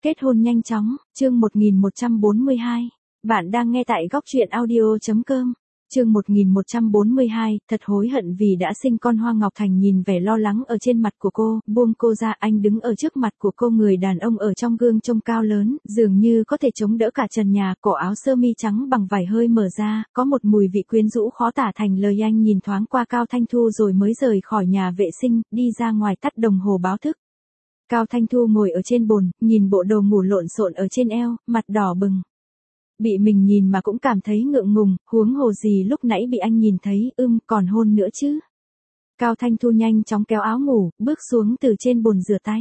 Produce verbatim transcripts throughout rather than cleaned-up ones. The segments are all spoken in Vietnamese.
Kết hôn nhanh chóng, chương một nghìn một trăm bốn mươi hai. Bạn đang nghe tại góc truyện audio.com. Chương một nghìn một trăm bốn mươi hai, thật hối hận vì đã sinh con. Hoa Ngọc Thành nhìn vẻ lo lắng ở trên mặt của cô, buông cô ra. Anh đứng ở trước mặt của cô, người đàn ông ở trong gương trông cao lớn, dường như có thể chống đỡ cả trần nhà. Cổ áo sơ mi trắng bằng vải hơi mở ra, có một mùi vị quyến rũ khó tả thành lời. Anh nhìn thoáng qua Cao Thanh Thu rồi mới rời khỏi nhà vệ sinh, đi ra ngoài tắt đồng hồ báo thức. Cao Thanh Thu ngồi ở trên bồn, nhìn bộ đồ ngủ lộn xộn ở trên eo, mặt đỏ bừng. Bị mình nhìn mà cũng cảm thấy ngượng ngùng, huống hồ gì lúc nãy bị anh nhìn thấy, ưm, còn hôn nữa chứ. Cao Thanh Thu nhanh chóng kéo áo ngủ, bước xuống từ trên bồn rửa tay.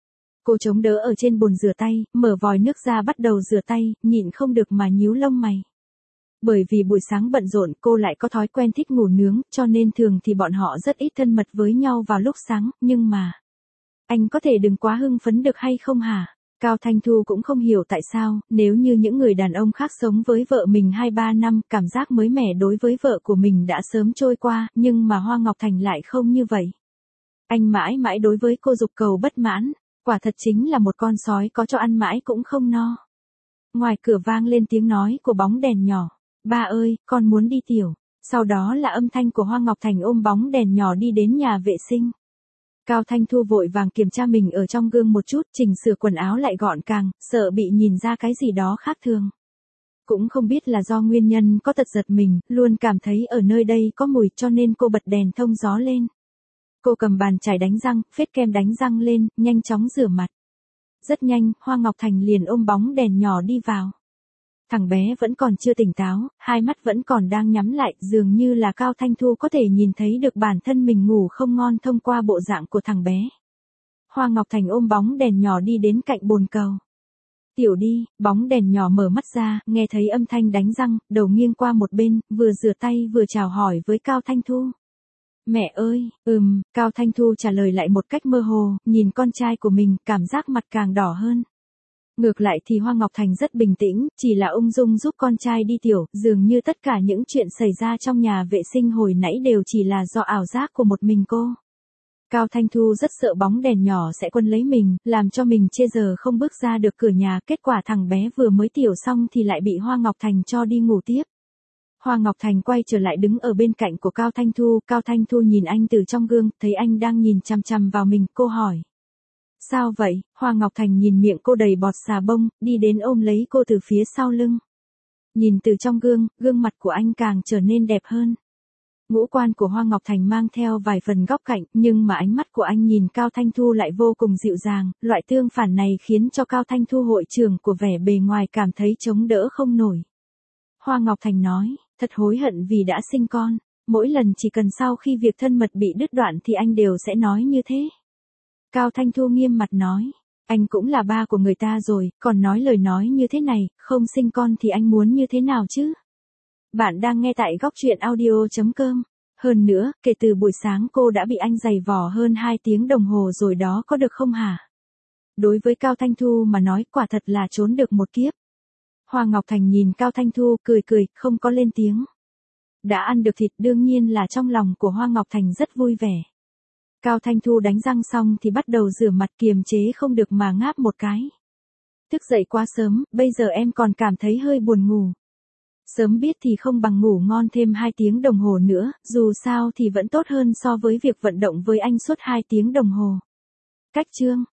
Cô chống đỡ ở trên bồn rửa tay, mở vòi nước ra bắt đầu rửa tay, nhịn không được mà nhíu lông mày. Bởi vì buổi sáng bận rộn, cô lại có thói quen thích ngủ nướng, cho nên thường thì bọn họ rất ít thân mật với nhau vào lúc sáng, nhưng mà... Anh có thể đừng quá hưng phấn được hay không hả? Cao Thanh Thu cũng không hiểu tại sao, nếu như những người đàn ông khác sống với vợ mình hai ba năm, cảm giác mới mẻ đối với vợ của mình đã sớm trôi qua, nhưng mà Hoa Ngọc Thành lại không như vậy. Anh mãi mãi đối với cô dục cầu bất mãn, quả thật chính là một con sói có cho ăn mãi cũng không no. Ngoài cửa vang lên tiếng nói của bóng đèn nhỏ, ba ơi, con muốn đi tiểu. Sau đó là âm thanh của Hoa Ngọc Thành ôm bóng đèn nhỏ đi đến nhà vệ sinh. Cao Thanh Thu vội vàng kiểm tra mình ở trong gương một chút, chỉnh sửa quần áo lại gọn gàng, sợ bị nhìn ra cái gì đó khác thường. Cũng không biết là do nguyên nhân có tật giật mình, luôn cảm thấy ở nơi đây có mùi cho nên cô bật đèn thông gió lên. Cô cầm bàn chải đánh răng, phết kem đánh răng lên, nhanh chóng rửa mặt. Rất nhanh, Hoa Ngọc Thành liền ôm bóng đèn nhỏ đi vào. Thằng bé vẫn còn chưa tỉnh táo, hai mắt vẫn còn đang nhắm lại, dường như là Cao Thanh Thu có thể nhìn thấy được bản thân mình ngủ không ngon thông qua bộ dạng của thằng bé. Hoa Ngọc Thành ôm bóng đèn nhỏ đi đến cạnh bồn cầu. Tiểu đi, bóng đèn nhỏ mở mắt ra, nghe thấy âm thanh đánh răng, đầu nghiêng qua một bên, vừa rửa tay vừa chào hỏi với Cao Thanh Thu. Mẹ ơi, ừm, Cao Thanh Thu trả lời lại một cách mơ hồ, nhìn con trai của mình, cảm giác mặt càng đỏ hơn. Ngược lại thì Hoa Ngọc Thành rất bình tĩnh, chỉ là ung dung giúp con trai đi tiểu, dường như tất cả những chuyện xảy ra trong nhà vệ sinh hồi nãy đều chỉ là do ảo giác của một mình cô. Cao Thanh Thu rất sợ bóng đèn nhỏ sẽ quân lấy mình, làm cho mình chê giờ không bước ra được cửa nhà, kết quả thằng bé vừa mới tiểu xong thì lại bị Hoa Ngọc Thành cho đi ngủ tiếp. Hoa Ngọc Thành quay trở lại đứng ở bên cạnh của Cao Thanh Thu, Cao Thanh Thu nhìn anh từ trong gương, thấy anh đang nhìn chằm chằm vào mình, cô hỏi. Sao vậy? Hoa Ngọc Thành nhìn miệng cô đầy bọt xà bông, đi đến ôm lấy cô từ phía sau lưng. Nhìn từ trong gương, gương mặt của anh càng trở nên đẹp hơn. Ngũ quan của Hoa Ngọc Thành mang theo vài phần góc cạnh, nhưng mà ánh mắt của anh nhìn Cao Thanh Thu lại vô cùng dịu dàng, loại tương phản này khiến cho Cao Thanh Thu hội trưởng của vẻ bề ngoài cảm thấy chống đỡ không nổi. Hoa Ngọc Thành nói, thật hối hận vì đã sinh con, mỗi lần chỉ cần sau khi việc thân mật bị đứt đoạn thì anh đều sẽ nói như thế. Cao Thanh Thu nghiêm mặt nói, anh cũng là ba của người ta rồi, còn nói lời nói như thế này, không sinh con thì anh muốn như thế nào chứ? Bạn đang nghe tại góc truyện audio.com. Hơn nữa, kể từ buổi sáng cô đã bị anh giày vò hơn hai tiếng đồng hồ rồi đó, có được không hả? Đối với Cao Thanh Thu mà nói, quả thật là trốn được một kiếp. Hoa Ngọc Thành nhìn Cao Thanh Thu cười cười, không có lên tiếng. Đã ăn được thịt đương nhiên là trong lòng của Hoa Ngọc Thành rất vui vẻ. Cao Thanh Thu đánh răng xong thì bắt đầu rửa mặt, kiềm chế không được mà ngáp một cái. Thức dậy quá sớm, bây giờ em còn cảm thấy hơi buồn ngủ. Sớm biết thì không bằng ngủ ngon thêm hai tiếng đồng hồ nữa, dù sao thì vẫn tốt hơn so với việc vận động với anh suốt hai tiếng đồng hồ. Cách chương.